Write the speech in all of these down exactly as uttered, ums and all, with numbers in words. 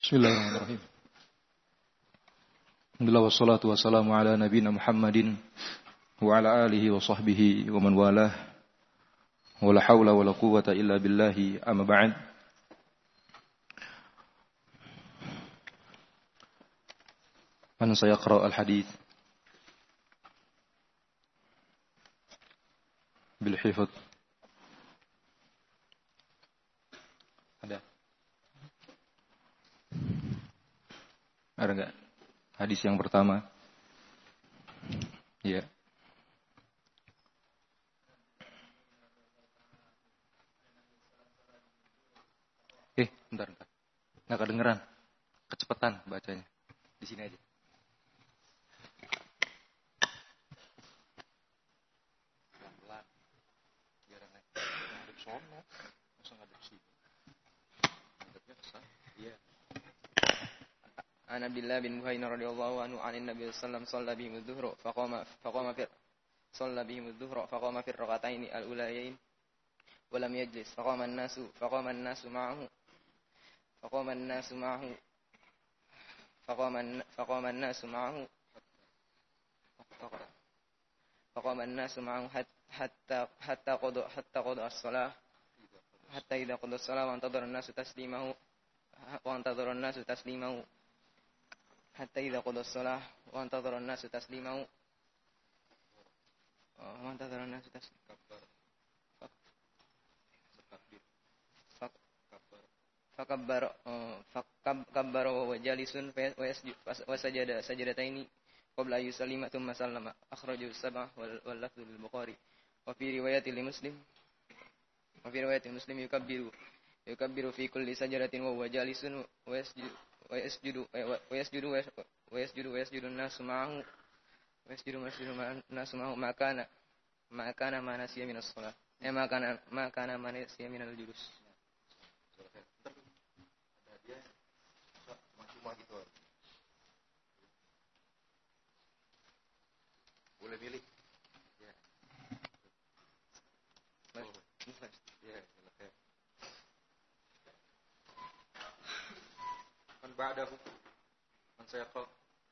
Bismillahirrahmanirrahim. Alhamdulillah wassalatu wassalamu ala nabiyina Muhammadin wa ala alihi wa sahbihi wa man walah. Wa la hawla wa la quwwata illa billahi amma ba'd. Man sayaqra al-hadith bil hifdz. Ada? Ada enggak? Hadis yang pertama. Ya. Eh, bentar, bentar. Enggak kedengeran. Kecepatan bacanya. Di sini aja. Pelan-pelan. Biar naik. Ngadep sono. Masa ngadep sini. Ngadepnya kesana. Iya. عن عبد الله بن بهين رضي الله عنه عن النبي صلى الله عليه وسلم صلى بهم الظهر فقام فقام في صلى بهم الظهر فقام في الركعتين الأوليين ولم يجلس فقام الناس فقام الناس معه فقام الناس معه فقام فقام الناس معه فقام الناس معه حتى حتى قضى حتى قضى الصلاة حتى إذا قضى الصلاة وانتظر الناس تسليمه وانتظر الناس تسليمه حتى إذا قضى الصلاة وانتظر الناس تسليمه وانتظر الناس تسليمه فكبر فكبر وهو جالس وسجد سجدتين قبل أن يسلم ثم سلم أخرجه السبعة واللفظ للبخاري وفي رواية لمسلم وفي رواية مسلم يكبر يكبر في كل سجدة وهو جالس ويسجد ويسجد ويسجد ويسجد ويسجد الناس معه ويسجد ويسجد الناس معه ما كان ما كان ما نسي من الصلاة ما كان ما كان ما نسي من الجلوس. Boleh milih. Ya. Ya, silakan. Man ba'dahu man sayaqra.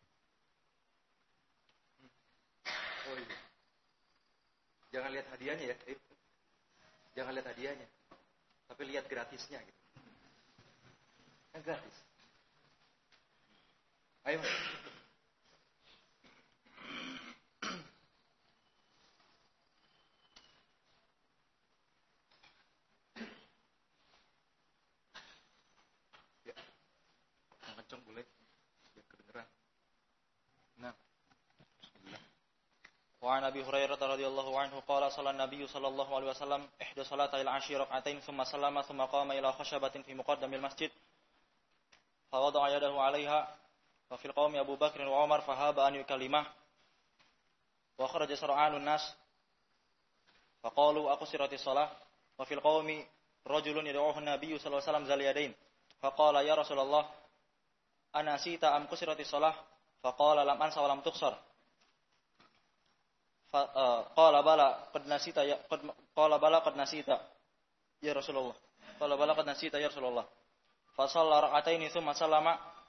Oh iya. Jangan lihat hadiahnya ya. Eh. Jangan lihat hadiahnya. Tapi lihat gratisnya gitu. Kan gratis. Ayo. Kenceng boleh biar kedengeran. Nah. Bismillah. وعن أبي هريرة رضي الله عنه قال صلى النبي صلى الله عليه وسلم إحدى صلاتي العشي ركعتين ثم سلم ثم قام إلى خشبة في مقدم المسجد فوضع يده عليها وفي القوم أبو بكر وعمر فهاب أن يكلمه وخرج سرعان الناس فقالوا أقصرت الصلاة وفي القوم رجل يدعوه النبي صلى الله عليه وسلم ذا اليدين فقال يا رسول الله أنسيت أم قصرت الصلاة فقال لم أنس ولم تقصر قال بلى قد نسيت يا قد قال بلى قد نسيت يا رسول الله قال بلى قد نسيت يا رسول الله فصلى ركعتين ثم سلم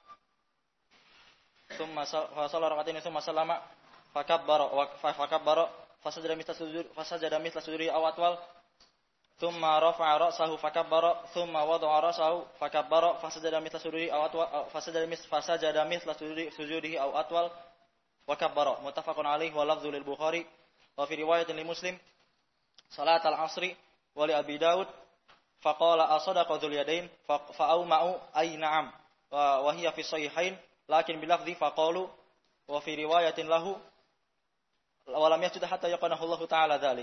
ثم فصلى ركعتين ثم سلم فكبر فكبر فسجد مثل سجود فسجد مثل سجوده أو أطول ثم رفع رأسه فكبر ثم وضع رأسه فكبر فسجد مثل سجوده أو أطول فسجد مثل فسجد مثل سجوده أو أطول وكبر متفق عليه واللفظ للبخاري وفي رواية لمسلم صلاة العصر ولأبي داود فقال أصدق ذو اليدين فأومأوا أي نعم وهي في الصحيحين لكن بلفظ فقالوا وفي رواية له ولم يسجد حتى يقنه الله تعالى ذلك.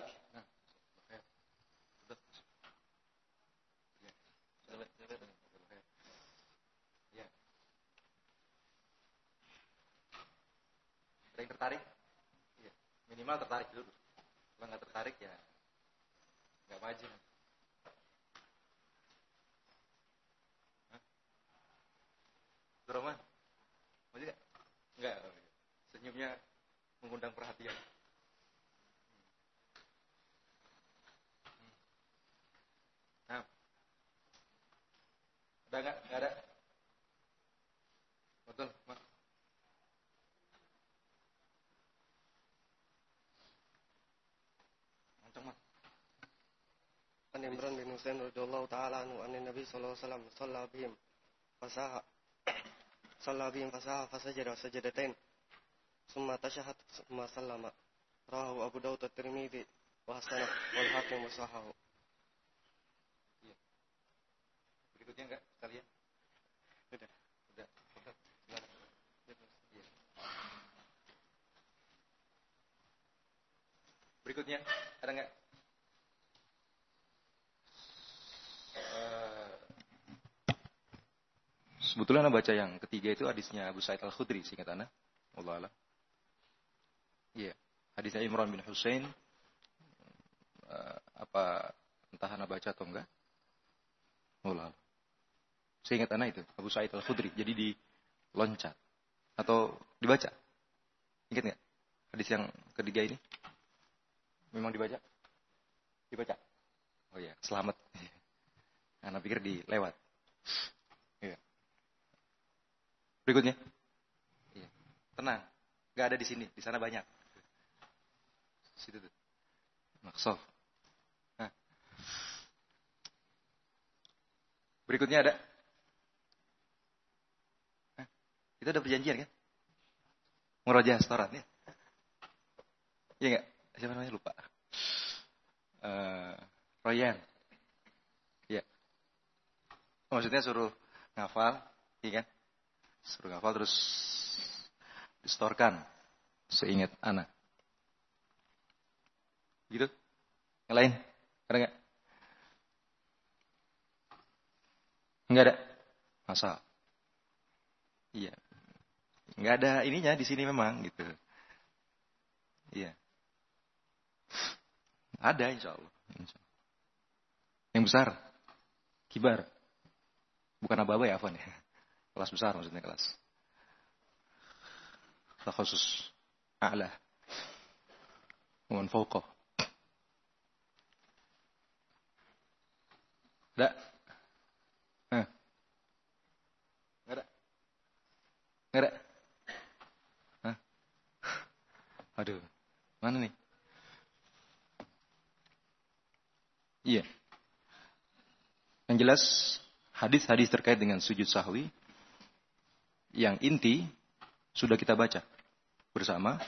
Ada yang tertarik? Ya, minimal tertarik dulu. Kalau nggak tertarik ya nggak maju. Roman, mau juga? Enggak. Senyumnya mengundang perhatian. Nah, ada nggak? Nggak ada. An Imran bin Husain radhiyallahu ta'ala anhu an Nabi sallallahu alaihi wasallam shalla bihim fasaha shalla bihim fasaha fasajada sajadatain summa tashahhad summa sallama. Rawahu Abu Dawud at-Tirmidzi wa hasanah wal Hakim wa sahahu. Iya. Berikutnya enggak sekalian? Sudah. Sudah. Iya. Berikutnya ada enggak? Sebetulnya Anda baca yang ketiga itu hadisnya Abu Sa'id Al-Khudri, seingat Anda. Wallahu a'lam. Iya, hadisnya Imran bin Husain. Uh, apa entah Anda baca atau enggak? Wallahu a'lam. Seingat Anda itu Abu Sa'id Al-Khudri. Jadi diloncat atau dibaca. Ingat enggak? Hadis yang ketiga ini memang dibaca? Dibaca. Oh iya, selamat. Anda pikir dilewat. Iya. Berikutnya. Iya. Tenang. Gak ada di sini. Di sana banyak. Situ tuh. Maksud. Nah. Berikutnya ada. Nah. Kita ada perjanjian kan? Murojaah setoran ya. Iya gak? Siapa namanya? Lupa. Uh, Royan. Iya. Maksudnya suruh ngafal. Iya kan? Suruh ngafal terus distorkan seingat anak. Gitu? Yang lain? Ada nggak? Nggak ada? Masa? Iya. Nggak ada ininya di sini memang gitu. Iya. Ada insya Allah. Yang besar? Kibar? Bukan aba-aba ya, Afwan ya? Kelas besar maksudnya kelas. Kelas khusus. A'la. Wan fauqah. Ada? Hah? Nggak ada? Nggak ada? Hah? Aduh. Mana nih? Iya. Yang jelas, hadis-hadis terkait dengan sujud sahwi yang inti sudah kita baca bersama.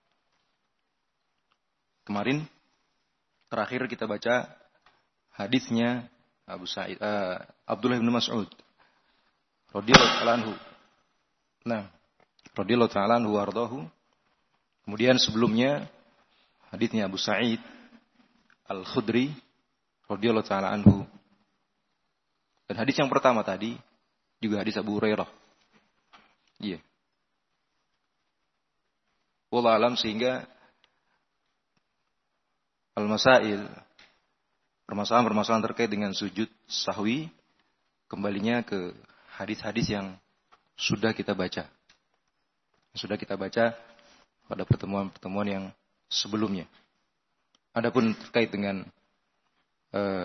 Kemarin terakhir kita baca hadisnya Abu Sa'id uh, Abdullah bin Mas'ud radhiyallahu ta'ala anhu. Nah, radhiyallahu ta'ala anhu wardahu. Kemudian sebelumnya hadisnya Abu Sa'id Al-Khudri radhiyallahu ta'ala anhu. Dan hadis yang pertama tadi juga hadis Abu Hurairah. Iya. Wallahu alam, sehingga al-masail, permasalahan-permasalahan terkait dengan sujud sahwi kembalinya ke hadis-hadis yang sudah kita baca. Sudah kita baca pada pertemuan-pertemuan yang sebelumnya. Adapun terkait dengan uh,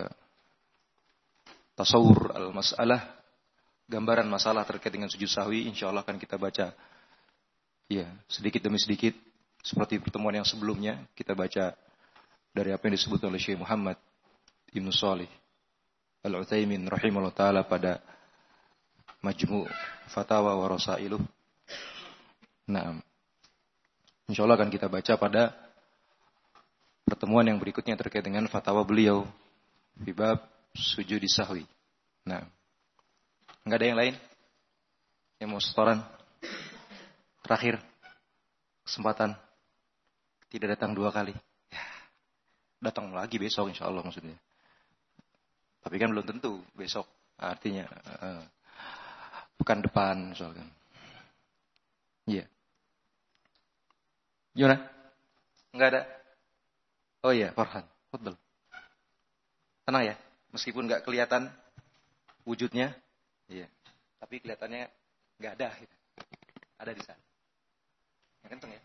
tasawur al-mas'alah, gambaran masalah terkait dengan sujud sahwi, insya Allah akan kita baca ya sedikit demi sedikit seperti pertemuan yang sebelumnya. Kita baca dari apa yang disebut oleh Syekh Muhammad Ibn Shalih Al-Utsaimin rahimahullah ta'ala pada Majmu' Fatawa wa Rasailuh. Nah, insya Allah akan kita baca pada pertemuan yang berikutnya terkait dengan fatwa beliau di bab sujud sahwi. Nah, enggak ada yang lain yang mau setoran? Terakhir, kesempatan tidak datang dua kali. Ya, datang lagi besok insya Allah maksudnya. Tapi kan belum tentu besok. Artinya uh, pekan depan misalkan. Iya. Gimana? Enggak ada? Oh iya, Farhan. Fadhal. Tenang ya, meskipun enggak kelihatan wujudnya. Iya. Tapi kelihatannya enggak ada gitu. Ada di sana. Yang kenceng ya.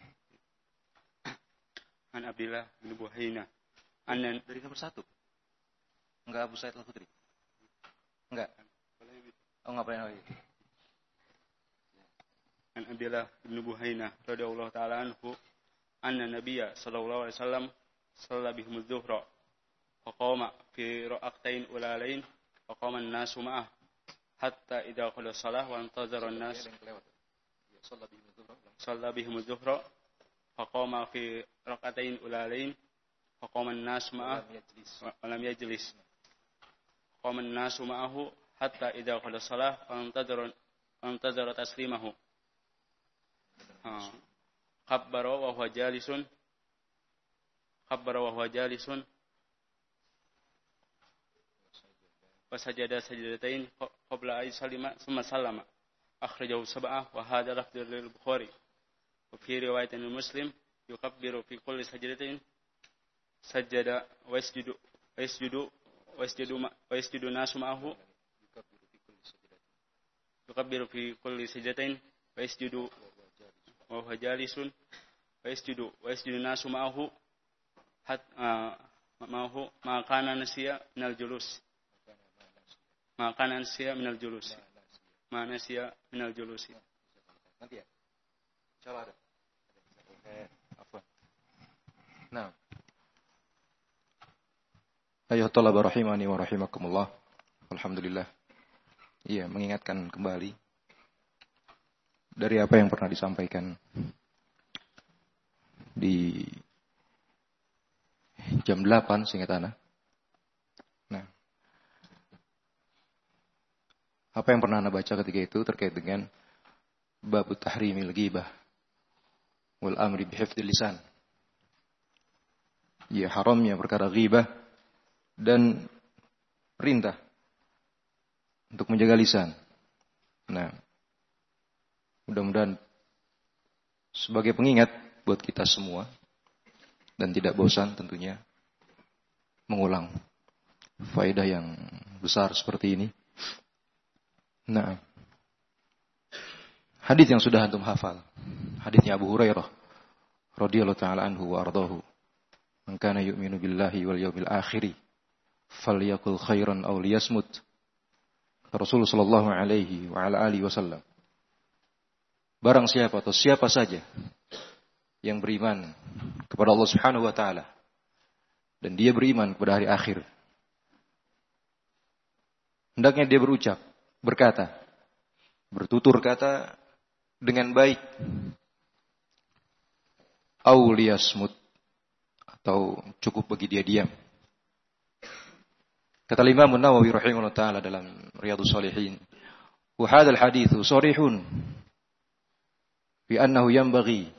An Abdillah bin Buhaina. Anan dari nomor satu. Enggak Abu Sa'id Al-Khudri. Enggak. Oh, enggak pernah lagi. An Abdillah bin Buhaina radhiyallahu ta'ala anhu anna Nabiyya sallallahu alaihi wasallam shalla bihim adh-dhuhra. Wa فقام في ركعتين أولين فقام الناس معه حتى إذا قضى الصلاة وانتظر الناس صلى بهم الظهر فقام في ركعتين أولين فقام الناس معه ولم يجلس قام الناس معه حتى إذا قضى الصلاة وانتظر وانتظر تسليمه كبر وهو جالس كبر وهو جالس وسجد سجدتين قبل أن يسلم ثم سلم أخرجه سبعة وهذا لفظ للبخاري وفي رواية المسلم يكبر في كل سجدتين سجد ويسجد ويسجد ويسجد ويسجد الناس معه يكبر في كل سجدتين ويسجد وهو جالس ويسجد ويسجد الناس معه حتى معه ما كان نسي من الجلوس ما كان نسي من الجلوس ما نسي من الجلوس nanti ya insyaallah ada afwan nah ayuhat talaba rahimani wa rahimakumullah alhamdulillah iya mengingatkan kembali dari apa yang pernah disampaikan di jam delapan seingat ana. Nah, apa yang pernah ana baca ketika itu terkait dengan bab tahrimil ghibah wal amri bihifdzil lisan. Ya, haramnya perkara ghibah dan perintah untuk menjaga lisan. Nah, mudah-mudahan sebagai pengingat buat kita semua dan tidak bosan tentunya mengulang faedah yang besar seperti ini. Nah, hadis yang sudah antum hafal, hadisnya Abu Hurairah radhiyallahu taala anhu wa ardahu, "Man kana yu'minu billahi wal yawmil akhir falyakul khairan aw liyasmut." Rasulullah sallallahu alaihi wa ala alihi wasallam. Barang siapa atau siapa saja yang beriman kepada Allah Subhanahu wa taala dan dia beriman kepada hari akhir, hendaknya dia berucap, berkata, bertutur kata dengan baik, au liyasmut, atau cukup bagi dia diam. Kata Imam An-Nawawi rahimahullah taala dalam Riyadhus Shalihin, wa hadzal hadits sharihun bi annahu yanbaghi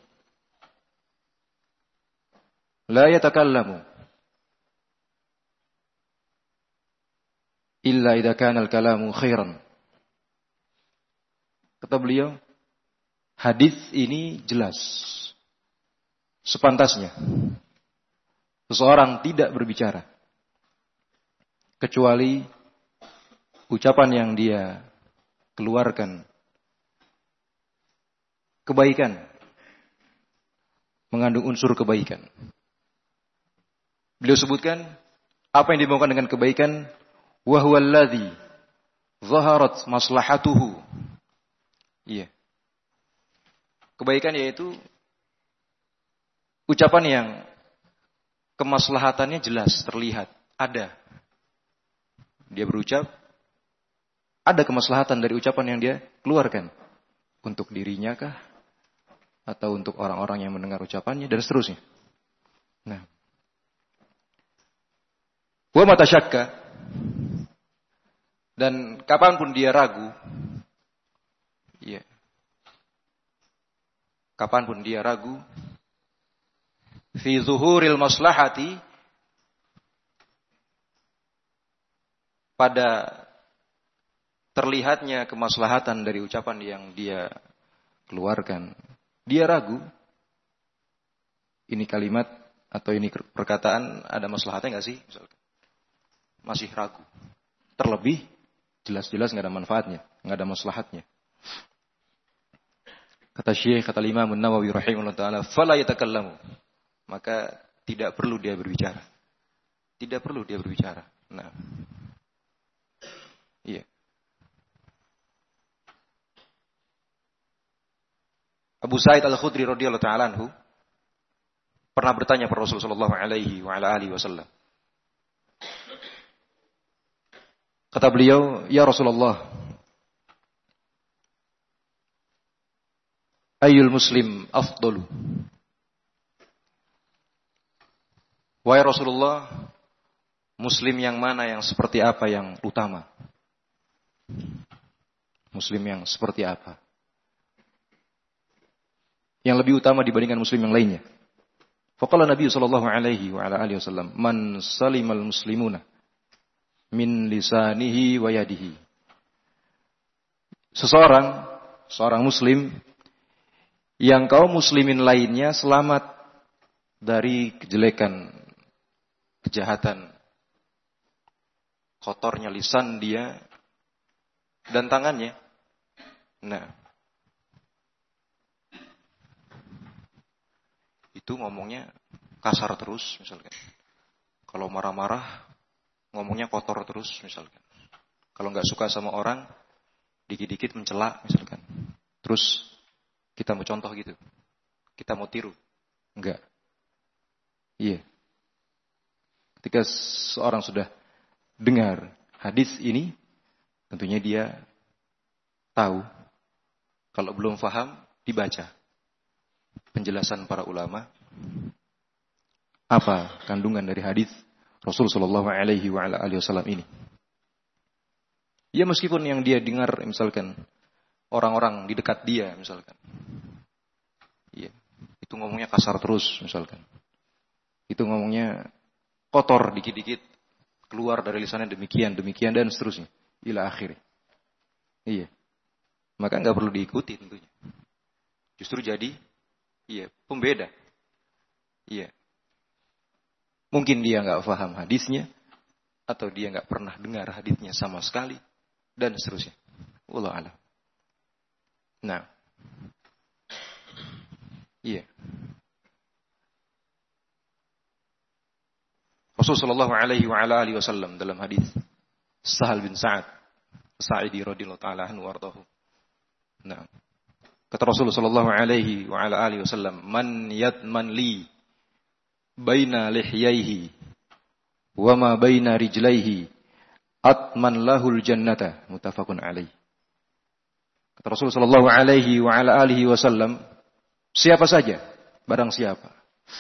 la yatakallamu illa idza kana al-kalamu khairan. Kata beliau, hadis ini jelas, sepantasnya seseorang tidak berbicara kecuali ucapan yang dia keluarkan kebaikan, mengandung unsur kebaikan. Beliau sebutkan apa yang dimaukan dengan kebaikan, wa huwal ladzi zaharat maslahatuhu. Iya. Kebaikan yaitu ucapan yang kemaslahatannya jelas, terlihat, ada. Dia berucap, ada kemaslahatan dari ucapan yang dia keluarkan. Untuk dirinya kah? Atau untuk orang-orang yang mendengar ucapannya, dan seterusnya. Nah. Wa mata syakka, dan kapanpun dia ragu, ya, kapanpun dia ragu, fi zuhuril maslahati, pada terlihatnya kemaslahatan dari ucapan yang dia keluarkan, dia ragu, ini kalimat atau ini perkataan ada maslahatnya nggak sih? Misalkan masih ragu, terlebih jelas-jelas nggak ada manfaatnya, nggak ada maslahatnya. Kata Syekh, kata Imam An-Nawawi rahimahullah taala, fala yatakallamu, maka tidak perlu dia berbicara, tidak perlu dia berbicara. Nah, iya. Abu Sa'id Al-Khudri radhiyallahu taala anhu pernah bertanya kepada Rasulullah sallallahu alaihi wa ala alihi wasallam, Kata beliau, "Ya Rasulullah, ayyul muslim afdalu?" Wahai Rasulullah, muslim yang mana, yang seperti apa yang utama? Muslim yang seperti apa? Yang lebih utama dibandingkan muslim yang lainnya. Faqala Nabi sallallahu alaihi wa ala alihi wasallam, "Man salimal muslimuna min lisanihi wa yadihi." Seseorang, seorang muslim yang kaum muslimin lainnya selamat dari kejelekan, kejahatan, kotornya lisan dia dan tangannya. Nah, itu ngomongnya kasar terus misalkan. Kalau marah-marah ngomongnya kotor terus misalkan. Kalau nggak suka sama orang, dikit-dikit mencela misalkan. Terus kita mau contoh gitu, kita mau tiru, enggak? Iya. Ketika seorang sudah dengar hadis ini, tentunya dia tahu. Kalau belum paham, dibaca penjelasan para ulama apa kandungan dari hadis Rasul sallallahu alaihi wa ala alihi wasallam ini. Ya meskipun yang dia dengar misalkan orang-orang di dekat dia misalkan. Iya, itu ngomongnya kasar terus misalkan. Itu ngomongnya kotor dikit-dikit keluar dari lisannya demikian, demikian dan seterusnya. Ila akhir. Iya. Maka enggak perlu diikuti tentunya. Justru jadi iya, pembeda. Iya. Mungkin dia enggak paham hadisnya atau dia enggak pernah dengar hadisnya sama sekali dan seterusnya. Wallahu a'lam. Nah. Iya. Rasulullah sallallahu alaihi wa ala alihi wasallam dalam hadis Sahal bin Sa'ad Sa'idi radhiyallahu ta'ala anhu warḍahu. Nah. Kata Rasulullah sallallahu alaihi wa ala alihi wasallam, "Man yadman li baina lihyaihi wa ma baina rijlaihi atman lahul jannata." Muttafaqun alaih. Kata Rasulullah sallallahu alaihi wa ala alihi wasallam, siapa saja, barang siapa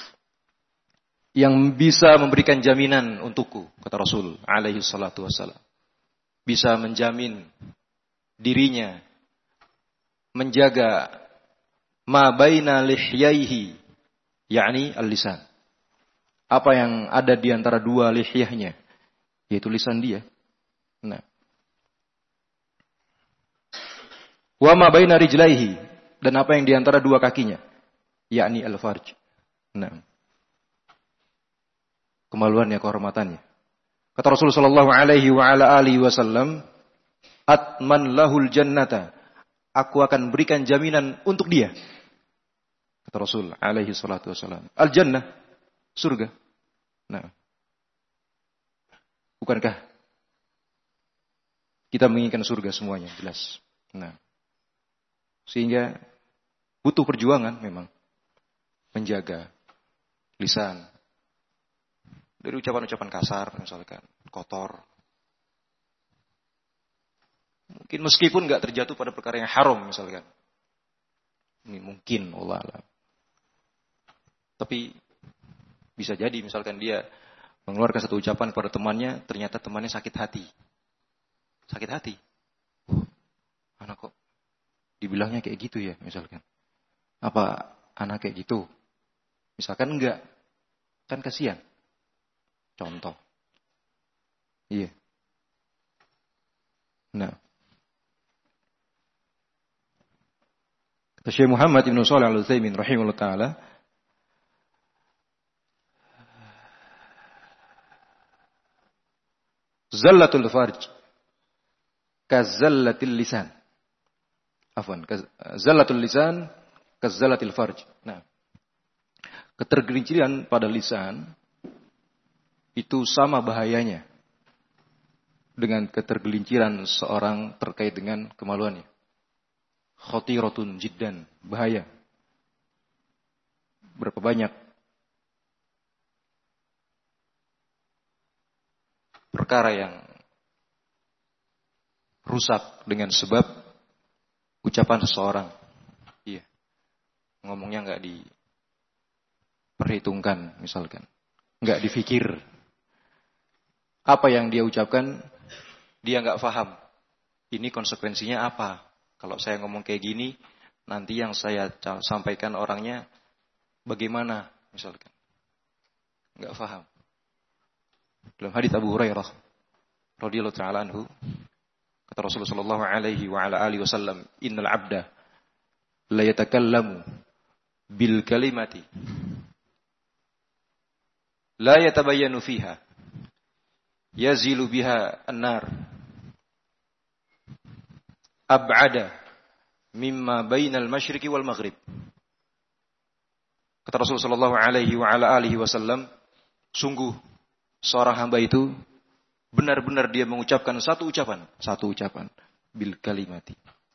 yang bisa memberikan jaminan untukku, kata Rasul alaihi salatu wassalam, bisa menjamin dirinya menjaga ma baina lihyaihi, yakni al-lisan, apa yang ada di antara dua lihyahnya, yaitu lisan dia. Nah, wa ma baina rijlaihi, dan apa yang di antara dua kakinya, yakni al-farj. Nah, kemaluannya, kehormatannya. Kata Rasulullah sallallahu alaihi wa ala alihi wasallam, "Atman lahul jannata." Aku akan berikan jaminan untuk dia. Kata Rasul alaihi salatu wasallam. Al-jannah, surga. Nah, bukankah kita menginginkan surga semuanya? Jelas. Nah, sehingga butuh perjuangan memang menjaga lisan dari ucapan-ucapan kasar misalkan, kotor. Mungkin meskipun nggak terjatuh pada perkara yang haram misalkan. Ini mungkin Allah alam. Tapi bisa jadi misalkan dia mengeluarkan satu ucapan kepada temannya, ternyata temannya sakit hati. Sakit hati. Oh, anak kok dibilangnya kayak gitu ya misalkan. Apa anak kayak gitu? Misalkan enggak. Kan kasihan. Contoh. Iya. Nah. Kata Syekh Muhammad Ibn Shalih Al-Utsaimin rahimahullah ta'ala, zallatul farj kazallatil lisan. Afwan, zallatul lisan kazallatil farj. Nah, ketergelinciran pada lisan itu sama bahayanya dengan ketergelinciran seorang terkait dengan kemaluannya. Khatiratun jiddan, bahaya. Berapa banyak perkara yang rusak dengan sebab ucapan seseorang. Iya. Ngomongnya nggak diperhitungkan misalkan. Nggak difikir. Apa yang dia ucapkan, dia nggak paham. Ini konsekuensinya apa? Kalau saya ngomong kayak gini, nanti yang saya sampaikan orangnya bagaimana misalkan. Nggak paham. Dalam hadits Abu Hurairah radhiyallahu ta'ala anhu, kata Rasulullah sallallahu alaihi wa ala alihi wasallam, "Innal 'abda la yatakallamu bil kalimati la yatabayyanu fiha yazilu biha an-nar ab'ada mimma bainal masyriqi wal maghrib." Kata Rasulullah sallallahu alaihi wa ala alihi wasallam, sungguh seorang hamba itu benar-benar dia mengucapkan satu ucapan, satu ucapan bil kalimati.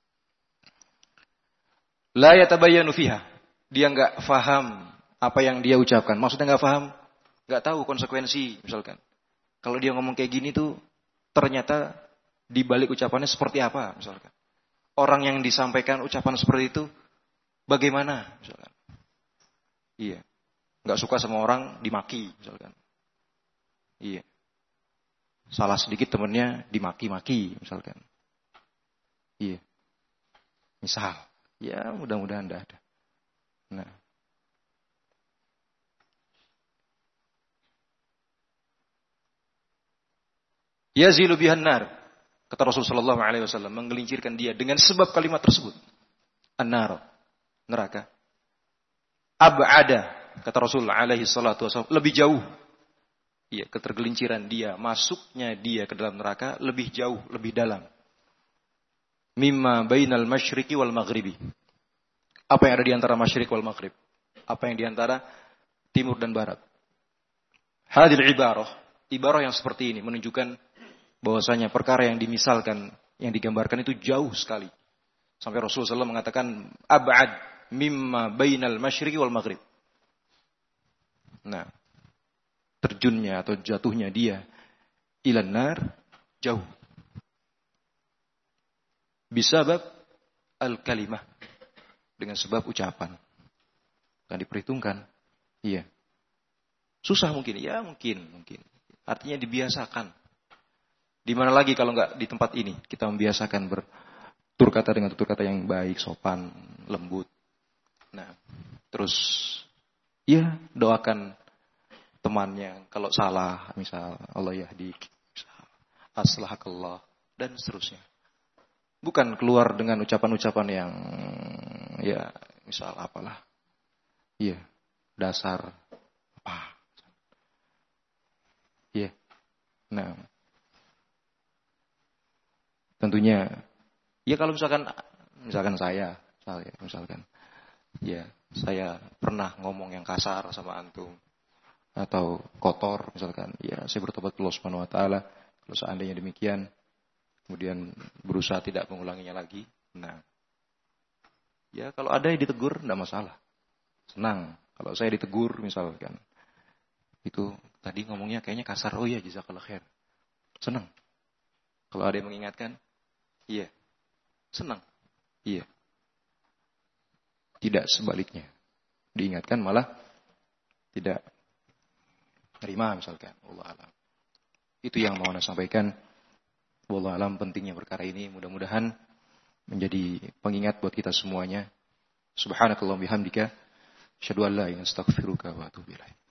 La yatabayyanu fiha. Dia enggak faham apa yang dia ucapkan. Maksudnya enggak faham, enggak tahu konsekuensi misalkan. Kalau dia ngomong kayak gini tuh ternyata di balik ucapannya seperti apa misalkan. Orang yang disampaikan ucapan seperti itu bagaimana misalkan. Iya. Enggak suka sama orang dimaki misalkan. Iya. Salah sedikit temennya dimaki-maki misalkan. Iya. Misal. Ya mudah-mudahan tidak ada. Nah. Yazilu bihan nar. Kata Rasulullah sallallahu alaihi wasallam, menggelincirkan dia dengan sebab kalimat tersebut. An-nar. Neraka. Ab'ada. Kata Rasulullah alaihi salatu wasallam, lebih jauh. Iya, ketergelinciran dia, masuknya dia ke dalam neraka lebih jauh, lebih dalam. Mimma bainal masyriqi wal maghribi. Apa yang ada di antara masyriq wal maghrib? Apa yang di antara timur dan barat? Hadil ibarah, ibarah yang seperti ini menunjukkan bahwasanya perkara yang dimisalkan, yang digambarkan itu jauh sekali. Sampai Rasulullah sallallahu alaihi wasallam mengatakan ab'ad mimma bainal masyriqi wal maghrib. Nah, terjunnya atau jatuhnya dia ilan nar jauh. Bisabab al-kalimah, dengan sebab ucapan. Kan diperhitungkan. Iya. Susah mungkin, ya mungkin, mungkin. Artinya dibiasakan. Di mana lagi kalau enggak di tempat ini kita membiasakan bertutur kata dengan tutur kata yang baik, sopan, lembut. Nah, terus ya doakan temannya kalau salah, misal Allah yahdi, aslahakallah, dan seterusnya. Bukan keluar dengan ucapan-ucapan yang ya misal apalah, iya dasar apa, iya. Nah, tentunya ya kalau misalkan misalkan saya, misalkan, misalkan ya saya pernah ngomong yang kasar sama antum atau kotor misalkan, ya saya bertobat kepada Allah Subhanahu wa taala kalau seandainya demikian, kemudian berusaha tidak mengulanginya lagi. Nah, ya kalau ada yang ditegur enggak masalah. Senang kalau saya ditegur misalkan. Itu tadi ngomongnya kayaknya kasar, oh iya jazakallah khair. Senang. Kalau ada yang mengingatkan, iya. Senang. Iya. Tidak sebaliknya. Diingatkan malah tidak terima misalkan. Wallahu alam. Itu yang mau saya sampaikan. Wallahu alam, pentingnya perkara ini. Mudah-mudahan menjadi pengingat buat kita semuanya. Subhanakallahumma bihamdika asyhadu an la ilaha illa anta astaghfiruka wa atubu ilaik.